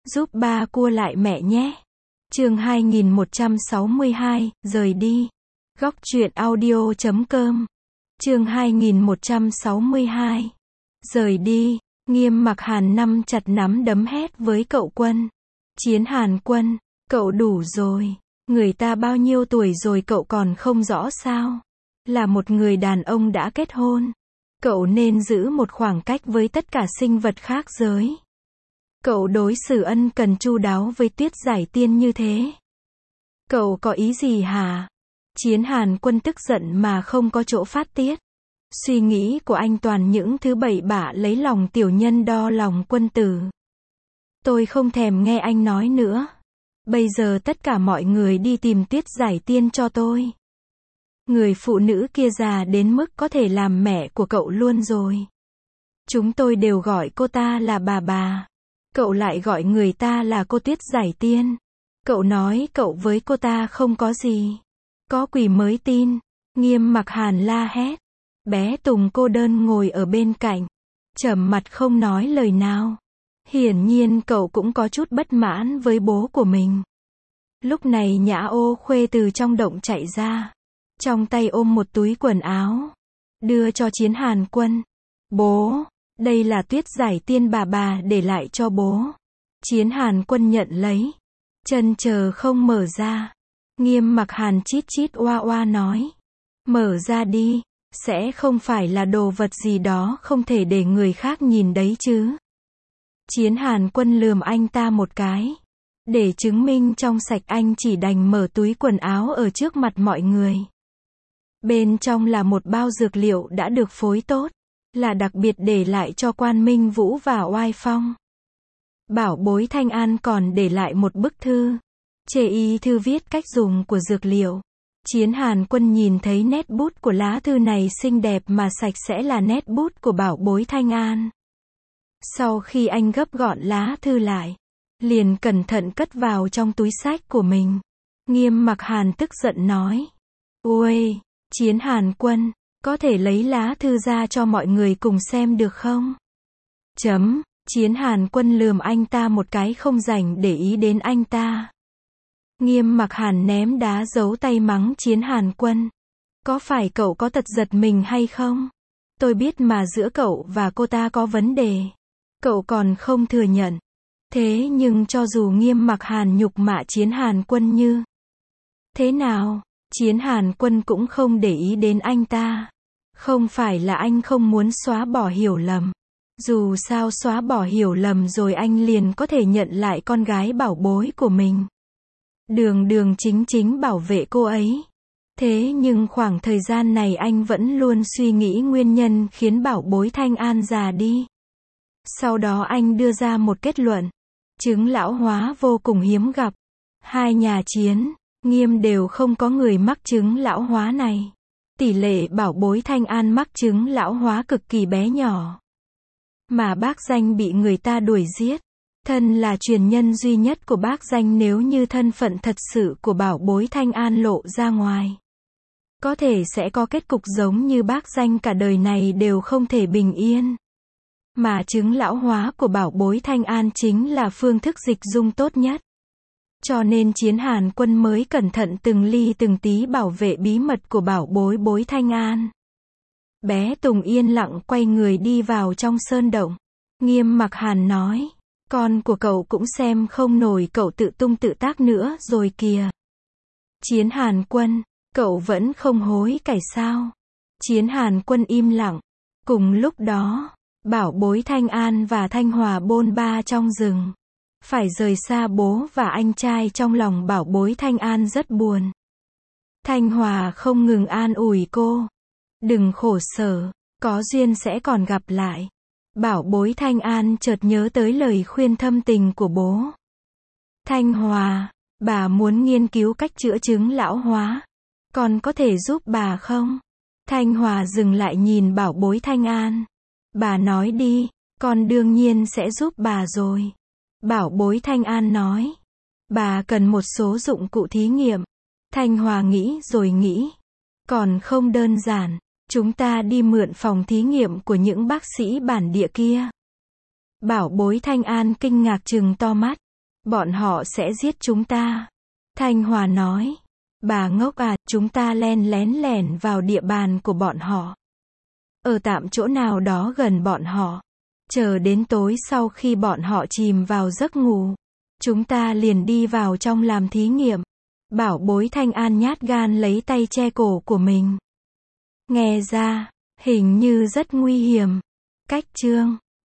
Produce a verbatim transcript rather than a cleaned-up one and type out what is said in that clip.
Giúp ba cua lại mẹ nhé. Chương hai nghìn một trăm sáu mươi hai, rời đi. Góc truyện audio chấm com. Chương hai nghìn một trăm sáu mươi hai. Rời đi. Nghiêm Mặc Hàn nắm chặt nắm đấm hét với cậu Quân. Chiến Hàn Quân, cậu đủ rồi. Người ta bao nhiêu tuổi rồi cậu còn không rõ sao? Là một người đàn ông đã kết hôn. Cậu nên giữ một khoảng cách với tất cả sinh vật khác giới. Cậu đối xử ân cần chu đáo với Tuyết Giải Tiên như thế. Cậu có ý gì hả? Chiến Hàn Quân tức giận mà không có chỗ phát tiết. Suy nghĩ của anh toàn những thứ bậy bạ lấy lòng tiểu nhân đo lòng quân tử. Tôi không thèm nghe anh nói nữa. Bây giờ tất cả mọi người đi tìm Tuyết Giải Tiên cho tôi. Người phụ nữ kia già đến mức có thể làm mẹ của cậu luôn rồi. Chúng tôi đều gọi cô ta là bà bà. Cậu lại gọi người ta là cô Tuyết Giải Tiên. Cậu nói cậu với cô ta không có gì. Có quỷ mới tin. Nghiêm Mặc Hàn la hét. Bé Tùng cô đơn ngồi ở bên cạnh. Trầm mặt không nói lời nào. Hiển nhiên cậu cũng có chút bất mãn với bố của mình. Lúc này Nhã Ô Khuê từ trong động chạy ra. Trong tay ôm một túi quần áo. Đưa cho Chiến Hàn Quân. Bố, đây là Tuyết Giải Tiên bà bà để lại cho bố. Chiến Hàn Quân nhận lấy. Chân chờ không mở ra. Nghiêm Mặc Hàn chít chít oa oa nói. Mở ra đi. Sẽ không phải là đồ vật gì đó không thể để người khác nhìn đấy chứ. Chiến Hàn Quân lườm anh ta một cái. Để chứng minh trong sạch anh chỉ đành mở túi quần áo ở trước mặt mọi người. Bên trong là một bao dược liệu đã được phối tốt. Là đặc biệt để lại cho Quan Minh Vũ và Oai Phong. Bảo bối Thanh An còn để lại một bức thư. Chê y thư viết cách dùng của dược liệu. Chiến Hàn Quân nhìn thấy nét bút của lá thư này xinh đẹp mà sạch sẽ là nét bút của bảo bối Thanh An. Sau khi anh gấp gọn lá thư lại, liền cẩn thận cất vào trong túi xách của mình. Nghiêm Mặc Hàn tức giận nói. Ôi, Chiến Hàn Quân, có thể lấy lá thư ra cho mọi người cùng xem được không? Chấm, Chiến Hàn Quân lườm anh ta một cái không rảnh để ý đến anh ta. Nghiêm Mặc Hàn ném đá giấu tay mắng Chiến Hàn Quân. Có phải cậu có tật giật mình hay không? Tôi biết mà giữa cậu và cô ta có vấn đề. Cậu còn không thừa nhận. Thế nhưng cho dù Nghiêm Mặc Hàn nhục mạ Chiến Hàn Quân như thế nào, Chiến Hàn Quân cũng không để ý đến anh ta. Không phải là anh không muốn xóa bỏ hiểu lầm. Dù sao xóa bỏ hiểu lầm rồi anh liền có thể nhận lại con gái bảo bối của mình. Đường đường chính chính bảo vệ cô ấy. Thế nhưng khoảng thời gian này anh vẫn luôn suy nghĩ nguyên nhân khiến bảo bối Thanh An già đi. Sau đó anh đưa ra một kết luận. Chứng lão hóa vô cùng hiếm gặp. Hai nhà Chiến, Nghiêm đều không có người mắc chứng lão hóa này. Tỷ lệ bảo bối Thanh An mắc chứng lão hóa cực kỳ bé nhỏ. Mà bác Danh bị người ta đuổi giết. Thân là truyền nhân duy nhất của bác Danh, nếu như thân phận thật sự của bảo bối Thanh An lộ ra ngoài, có thể sẽ có kết cục giống như bác Danh, cả đời này đều không thể bình yên. Mà chứng lão hóa của bảo bối Thanh An chính là phương thức dịch dung tốt nhất. Cho nên Chiến Hàn Quân mới cẩn thận từng ly từng tí bảo vệ bí mật của bảo bối bối Thanh An. Bé Tùng yên lặng quay người đi vào trong sơn động. Nghiêm Mặc Hàn nói. Con của cậu cũng xem không nổi cậu tự tung tự tác nữa rồi kìa. Chiến Hàn Quân, cậu vẫn không hối cải sao? Chiến Hàn Quân im lặng. Cùng lúc đó, bảo bối Thanh An và Thanh Hòa bôn ba trong rừng. Phải rời xa bố và anh trai, trong lòng bảo bối Thanh An rất buồn. Thanh Hòa không ngừng an ủi cô. Đừng khổ sở, có duyên sẽ còn gặp lại. Bảo bối Thanh An chợt nhớ tới lời khuyên thâm tình của bố. Thanh Hòa, bà muốn nghiên cứu cách chữa chứng lão hóa. Con có thể giúp bà không? Thanh Hòa dừng lại nhìn bảo bối Thanh An. Bà nói đi, con đương nhiên sẽ giúp bà rồi. Bảo bối Thanh An nói. Bà cần một số dụng cụ thí nghiệm. Thanh Hòa nghĩ rồi nghĩ. Còn không đơn giản. Chúng ta đi mượn phòng thí nghiệm của những bác sĩ bản địa kia. Bảo bối Thanh An kinh ngạc trừng to mắt. Bọn họ sẽ giết chúng ta. Thanh Hòa nói. Bà ngốc à, chúng ta len lén lẻn vào địa bàn của bọn họ. Ở tạm chỗ nào đó gần bọn họ. Chờ đến tối sau khi bọn họ chìm vào giấc ngủ. Chúng ta liền đi vào trong làm thí nghiệm. Bảo bối Thanh An nhát gan lấy tay che cổ của mình. Nghe ra, hình như rất nguy hiểm. Cách chương